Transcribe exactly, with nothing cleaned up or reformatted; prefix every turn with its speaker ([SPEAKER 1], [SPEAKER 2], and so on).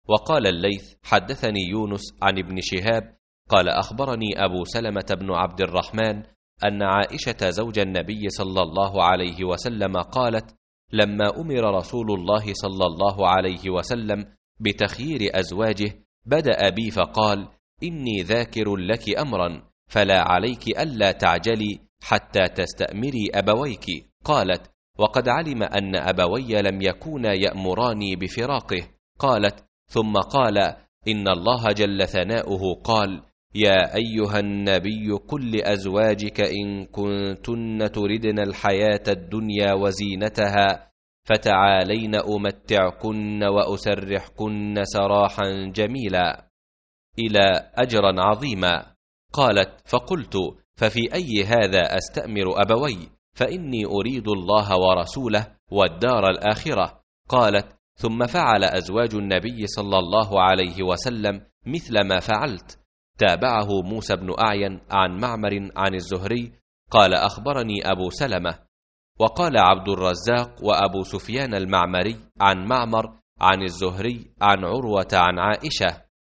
[SPEAKER 1] وقال الليث حدثني يونس عن ابن شهاب قال أخبرني أبو سلمة بن عبد الرحمن أن عائشة زوج النبي صلى الله عليه وسلم قالت لما أمر رسول الله صلى الله عليه وسلم بتخيير أزواجه بدأ بي فقال إني ذاكر لك أمرا فلا عليك ألا تعجلي حتى تستأمري أبويك. قالت وقد علم أن أبوي لم يكونا يأمراني بفراقه. قالت ثم قال إن الله جل ثناؤه قال يا أيها النبي قل لأزواجك إن كنتن تردن الحياة الدنيا وزينتها فتعالين أمتعكن وأسرحكن سراحا جميلا إلى أجرا عظيما. قالت فقلت ففي أي هذا أستأمر أبوي فإني أريد الله ورسوله والدار الآخرة. قالت ثم فعل أزواج النبي صلى الله عليه وسلم مثل ما فعلت. تابعه موسى بن أعين عن معمر عن الزهري قال أخبرني أبو سلمة. وقال عبد الرزاق وأبو سفيان المعمري عن معمر عن الزهري عن عروة عن عائشة